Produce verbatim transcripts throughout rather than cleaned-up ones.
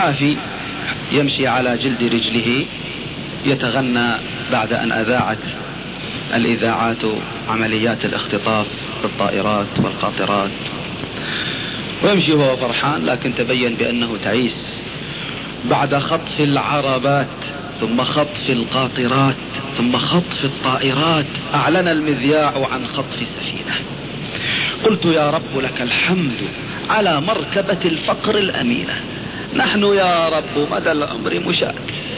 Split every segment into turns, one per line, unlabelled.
حافي يمشي على جلد رجله يتغنى بعد أن أذاعت الإذاعات عمليات الاختطاف بالطائرات والقاطرات، ويمشي وهو فرحان، لكن تبين بأنه تعيس. بعد خطف العربات ثم خطف القاطرات ثم خطف الطائرات أعلن المذياع عن خطف سفينة. قلت يا رب لك الحمد على مركبة الفقر الأمينة، نحن يا رب مدى العمر مشاة.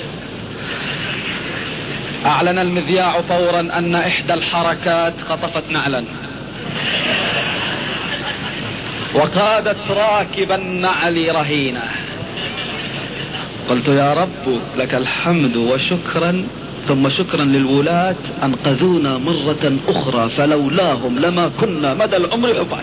أعلن المذياع فورا أن إحدى الحركات خطفت نعلا وقادت راكب النعل رهينة. قلت يا رب لك الحمد وشكرا ثم شكرا للولاة أنقذونا مرة أخرى، فلولاهم لما كنا مدى العمر أبعد.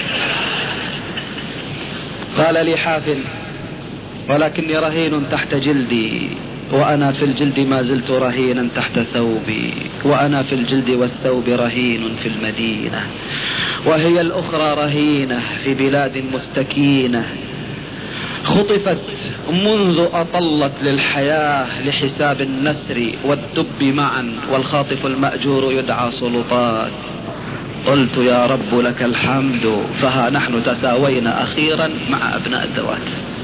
قال لي حافل ولكني رهين تحت جلدي، وأنا في الجلد ما زلت رهينا تحت ثوبي، وأنا في الجلد والثوب رهين في المدينة، وهي الأخرى رهينة في بلاد مستكينة خطفت منذ أطلت للحياة لحساب النسر والدب معا، والخاطف المأجور يدعى سلطات. قلت يا رب لك الحمد، فها نحن تساوينا أخيرا مع أبناء الذوات.